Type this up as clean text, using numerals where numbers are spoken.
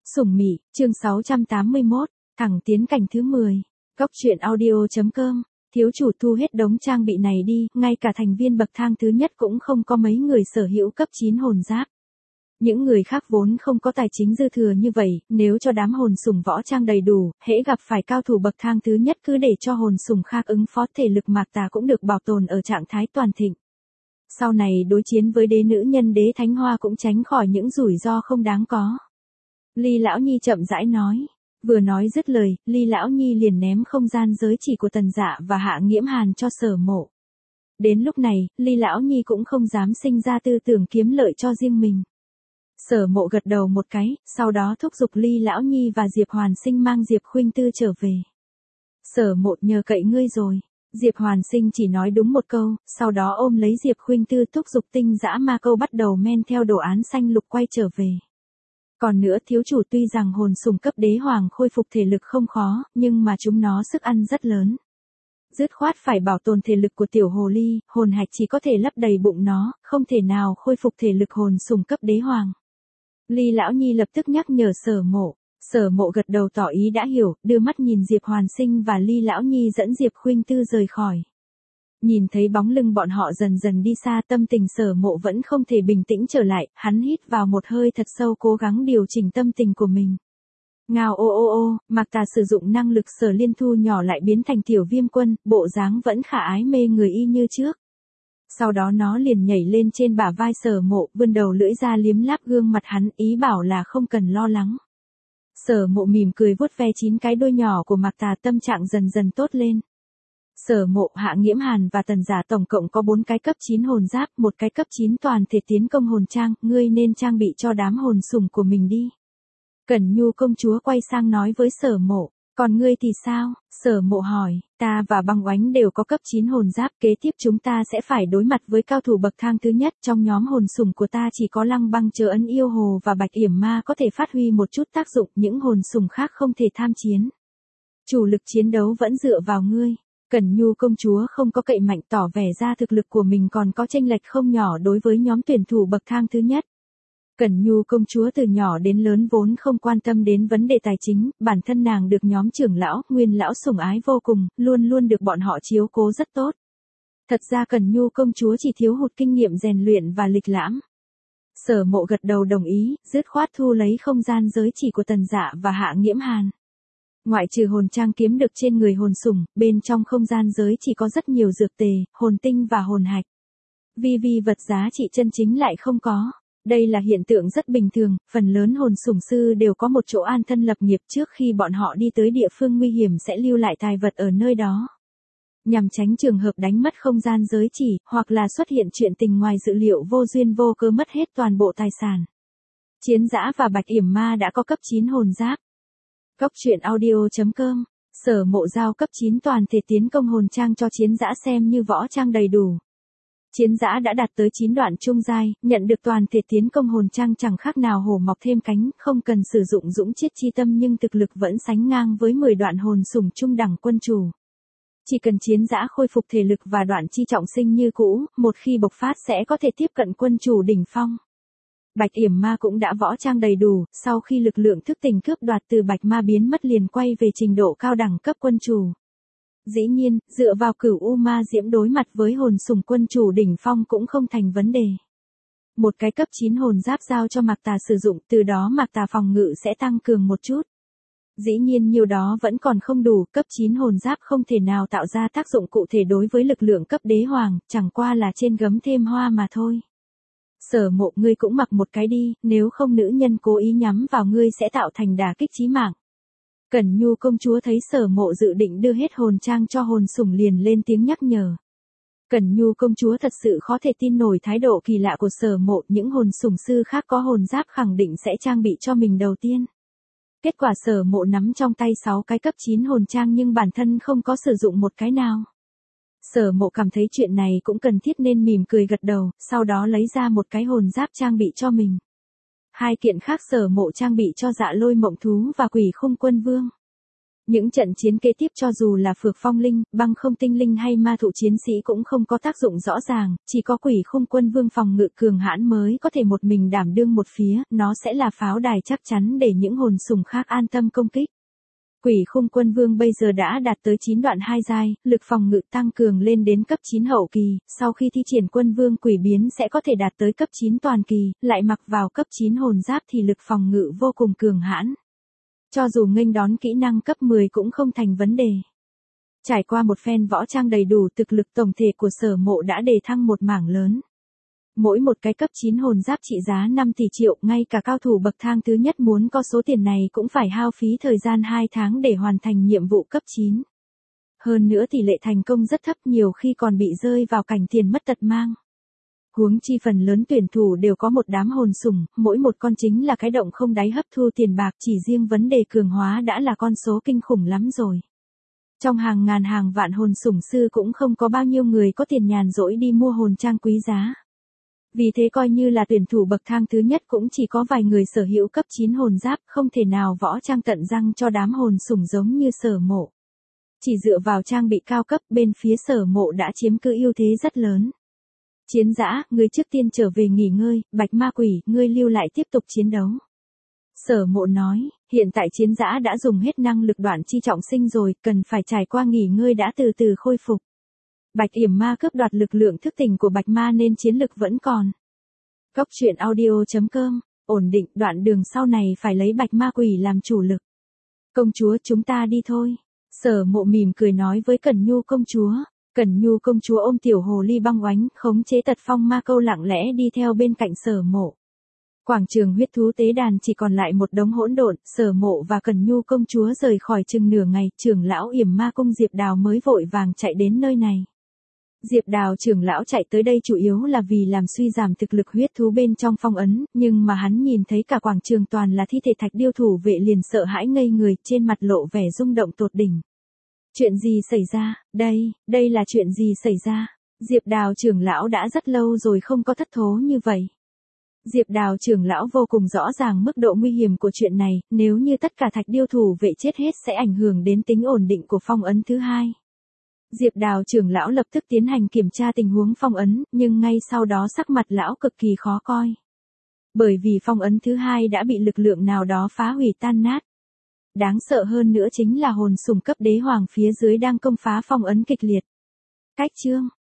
Sủng Mị, chương 681, thẳng tiến cảnh thứ 10. Góc truyện audio.com. Thiếu chủ thu hết đống trang bị này đi, ngay cả thành viên bậc thang thứ nhất cũng không có mấy người sở hữu cấp 9 hồn giáp. Những người khác vốn không có tài chính dư thừa như vậy, nếu cho đám hồn sủng võ trang đầy đủ, hễ gặp phải cao thủ bậc thang thứ nhất cứ để cho hồn sủng khác ứng phó, thể lực Mạc Tà cũng được bảo tồn ở trạng thái toàn thịnh. Sau này đối chiến với đế nữ nhân đế Thánh Hoa cũng tránh khỏi những rủi ro không đáng có. Ly Lão Nhi chậm rãi nói. Vừa nói dứt lời, Ly Lão Nhi liền ném không gian giới chỉ của Tần Dạ và Hạ Nghiễm Hàn cho Sở Mộ. Đến lúc này, Ly Lão Nhi cũng không dám sinh ra tư tưởng kiếm lợi cho riêng mình. Sở Mộ gật đầu một cái, sau đó thúc giục Ly Lão Nhi và Diệp Hoàn Sinh mang Diệp Khuynh Tư trở về. Sở Mộ nhờ cậy ngươi rồi. Diệp Hoàn Sinh chỉ nói đúng một câu, sau đó ôm lấy Diệp Khuynh Tư thúc giục tinh dã ma câu bắt đầu men theo đồ án xanh lục quay trở về. Còn nữa, thiếu chủ tuy rằng hồn sủng cấp đế hoàng khôi phục thể lực không khó, nhưng mà chúng nó sức ăn rất lớn. Dứt khoát phải bảo tồn thể lực của tiểu hồ ly, hồn hạch chỉ có thể lấp đầy bụng nó, không thể nào khôi phục thể lực hồn sủng cấp đế hoàng. Ly Lão Nhi lập tức nhắc nhở Sở Mộ. Sở Mộ gật đầu tỏ ý đã hiểu, đưa mắt nhìn Diệp Hoàn Sinh và Ly Lão Nhi dẫn Diệp Khuynh Tư rời khỏi. Nhìn thấy bóng lưng bọn họ dần dần đi xa, tâm tình Sở Mộ vẫn không thể bình tĩnh trở lại, hắn hít vào một hơi thật sâu cố gắng điều chỉnh tâm tình của mình. Ngao ô ô ô, Mạc Tà sử dụng năng lực Sở Liên Thu nhỏ lại biến thành tiểu viêm quân, bộ dáng vẫn khả ái mê người y như trước. Sau đó nó liền nhảy lên trên bả vai Sở Mộ, vươn đầu lưỡi ra liếm láp gương mặt hắn, ý bảo là không cần lo lắng. Sở Mộ mỉm cười vuốt ve 9 cái đuôi nhỏ của Mạc Tà, tâm trạng dần dần tốt lên. Sở Mộ, Hạ Nghiễm Hàn và Tần Giả tổng cộng có 4 cái cấp 9 hồn giáp, một cái cấp 9 toàn thể tiến công hồn trang, ngươi nên trang bị cho đám hồn sủng của mình đi. Cẩn Nhu công chúa quay sang nói với Sở Mộ, còn ngươi thì sao? Sở Mộ hỏi, ta và Băng Oánh đều có cấp 9 hồn giáp, kế tiếp chúng ta sẽ phải đối mặt với cao thủ bậc thang thứ nhất, trong nhóm hồn sủng của ta chỉ có Lăng Băng Chớ Ấn Yêu Hồ và Bạch Yểm Ma có thể phát huy một chút tác dụng, những hồn sủng khác không thể tham chiến. Chủ lực chiến đấu vẫn dựa vào ngươi. Cẩn Nhu công chúa không có cậy mạnh, tỏ vẻ ra thực lực của mình còn có chênh lệch không nhỏ đối với nhóm tuyển thủ bậc thang thứ nhất. Cẩn Nhu công chúa từ nhỏ đến lớn vốn không quan tâm đến vấn đề tài chính, bản thân nàng được nhóm trưởng lão, Nguyên lão sủng ái vô cùng, luôn luôn được bọn họ chiếu cố rất tốt. Thật ra Cẩn Nhu công chúa chỉ thiếu hụt kinh nghiệm rèn luyện và lịch lãm. Sở Mộ gật đầu đồng ý, dứt khoát thu lấy không gian giới chỉ của Tần Dạ và Hạ Nghiễm Hàn. Ngoại trừ hồn trang kiếm được trên người hồn sủng, bên trong không gian giới chỉ có rất nhiều dược tề, hồn tinh và hồn hạch. Vi vật giá trị chân chính lại không có. Đây là hiện tượng rất bình thường, phần lớn hồn sủng sư đều có một chỗ an thân lập nghiệp, trước khi bọn họ đi tới địa phương nguy hiểm sẽ lưu lại tài vật ở nơi đó. Nhằm tránh trường hợp đánh mất không gian giới chỉ, hoặc là xuất hiện chuyện tình ngoài dự liệu vô duyên vô cớ mất hết toàn bộ tài sản. Chiến Dã và Bạch Yểm Ma đã có cấp 9 hồn giáp. Góc truyện audio.com. Sở Mộ giao cấp 9 toàn thể tiến công hồn trang cho Chiến Dã xem như võ trang đầy đủ. Chiến Dã đã đạt tới 9 đoạn trung giai, nhận được toàn thể tiến công hồn trang chẳng khác nào hổ mọc thêm cánh, không cần sử dụng dũng chiết chi tâm nhưng thực lực vẫn sánh ngang với 10 đoạn hồn sủng trung đẳng quân chủ. Chỉ cần Chiến Dã khôi phục thể lực và đoạn chi trọng sinh như cũ, một khi bộc phát sẽ có thể tiếp cận quân chủ đỉnh phong. Bạch Yểm Ma cũng đã võ trang đầy đủ, sau khi lực lượng thức tỉnh cướp đoạt từ Bạch Ma biến mất liền quay về trình độ cao đẳng cấp quân chủ. Dĩ nhiên, dựa vào Cửu U Ma Diễm đối mặt với hồn sủng quân chủ đỉnh phong cũng không thành vấn đề. Một cái cấp 9 hồn giáp giao cho Mạc Tà sử dụng, từ đó Mạc Tà phòng ngự sẽ tăng cường một chút. Dĩ nhiên nhiều đó vẫn còn không đủ, cấp 9 hồn giáp không thể nào tạo ra tác dụng cụ thể đối với lực lượng cấp đế hoàng, chẳng qua là trên gấm thêm hoa mà thôi. Sở Mộ, ngươi cũng mặc một cái đi, nếu không nữ nhân cố ý nhắm vào ngươi sẽ tạo thành đả kích chí mạng. Cẩn Nhu công chúa thấy Sở Mộ dự định đưa hết hồn trang cho hồn sủng liền lên tiếng nhắc nhở. Cẩn Nhu công chúa thật sự khó thể tin nổi thái độ kỳ lạ của Sở Mộ, những hồn sủng sư khác có hồn giáp khẳng định sẽ trang bị cho mình đầu tiên. Kết quả Sở Mộ nắm trong tay 6 cái cấp 9 hồn trang nhưng bản thân không có sử dụng một cái nào. Sở Mộ cảm thấy chuyện này cũng cần thiết nên mỉm cười gật đầu, sau đó lấy ra một cái hồn giáp trang bị cho mình. 2 kiện khác Sở Mộ trang bị cho Dạ Lôi Mộng Thú và Quỷ Khung Quân Vương. Những trận chiến kế tiếp cho dù là phược phong linh, băng không tinh linh hay ma thụ chiến sĩ cũng không có tác dụng rõ ràng, chỉ có quỷ khung quân vương phòng ngự cường hãn mới có thể một mình đảm đương một phía, nó sẽ là pháo đài chắc chắn để những hồn sủng khác an tâm công kích. Quỷ khung quân vương bây giờ đã đạt tới 9 đoạn 2 giai, lực phòng ngự tăng cường lên đến cấp 9 hậu kỳ, sau khi thi triển quân vương quỷ biến sẽ có thể đạt tới cấp 9 toàn kỳ, lại mặc vào cấp 9 hồn giáp thì lực phòng ngự vô cùng cường hãn. Cho dù nghênh đón kỹ năng cấp 10 cũng không thành vấn đề. Trải qua một phen võ trang đầy đủ, thực lực tổng thể của Sở Mộ đã đề thăng một mảng lớn. Mỗi một cái cấp 9 hồn giáp trị giá 5 tỷ triệu, ngay cả cao thủ bậc thang thứ nhất muốn có số tiền này cũng phải hao phí thời gian 2 tháng để hoàn thành nhiệm vụ cấp 9. Hơn nữa tỷ lệ thành công rất thấp, nhiều khi còn bị rơi vào cảnh tiền mất tật mang. Huống chi phần lớn tuyển thủ đều có một đám hồn sủng, mỗi một con chính là cái động không đáy hấp thu tiền bạc, chỉ riêng vấn đề cường hóa đã là con số kinh khủng lắm rồi. Trong hàng ngàn hàng vạn hồn sủng sư cũng không có bao nhiêu người có tiền nhàn rỗi đi mua hồn trang quý giá. Vì thế coi như là tuyển thủ bậc thang thứ nhất cũng chỉ có vài người sở hữu cấp 9 hồn giáp, không thể nào võ trang tận răng cho đám hồn sủng giống như Sở Mộ. Chỉ dựa vào trang bị cao cấp, bên phía Sở Mộ đã chiếm cứ ưu thế rất lớn. Chiến dã, ngươi trước tiên trở về nghỉ ngơi, Bạch Ma Quỷ, ngươi lưu lại tiếp tục chiến đấu. Sở Mộ nói, hiện tại chiến dã đã dùng hết năng lực đoạn chi trọng sinh rồi, cần phải trải qua nghỉ ngơi đã từ từ khôi phục. Bạch Yểm Ma cướp đoạt lực lượng thức tỉnh của Bạch Ma nên chiến lực vẫn còn. Góc truyện audio.com, ổn định, đoạn đường sau này phải lấy Bạch Ma Quỷ làm chủ lực. Công chúa, chúng ta đi thôi. Sở Mộ mỉm cười nói với Cẩn Nhu công chúa. Cẩn Nhu công chúa ôm tiểu hồ ly băng oánh, khống chế tật phong ma câu lặng lẽ đi theo bên cạnh Sở Mộ. Quảng trường huyết thú tế đàn chỉ còn lại một đống hỗn độn, Sở Mộ và Cẩn Nhu công chúa rời khỏi chừng nửa ngày, trưởng lão Yểm Ma cung Diệp Đào mới vội vàng chạy đến nơi này. Diệp Đào trưởng lão chạy tới đây chủ yếu là vì làm suy giảm thực lực huyết thú bên trong phong ấn, nhưng mà hắn nhìn thấy cả quảng trường toàn là thi thể thạch điêu thủ vệ liền sợ hãi ngây người, trên mặt lộ vẻ rung động tột đỉnh. Chuyện gì xảy ra, đây là chuyện gì xảy ra? Diệp Đào trưởng lão đã rất lâu rồi không có thất thố như vậy. Diệp Đào trưởng lão vô cùng rõ ràng mức độ nguy hiểm của chuyện này, nếu như tất cả thạch điêu thủ vệ chết hết sẽ ảnh hưởng đến tính ổn định của phong ấn thứ hai. Diệp Đào trưởng lão lập tức tiến hành kiểm tra tình huống phong ấn, nhưng ngay sau đó sắc mặt lão cực kỳ khó coi. Bởi vì phong ấn thứ hai đã bị lực lượng nào đó phá hủy tan nát. Đáng sợ hơn nữa chính là hồn sủng cấp đế hoàng phía dưới đang công phá phong ấn kịch liệt. Cách chương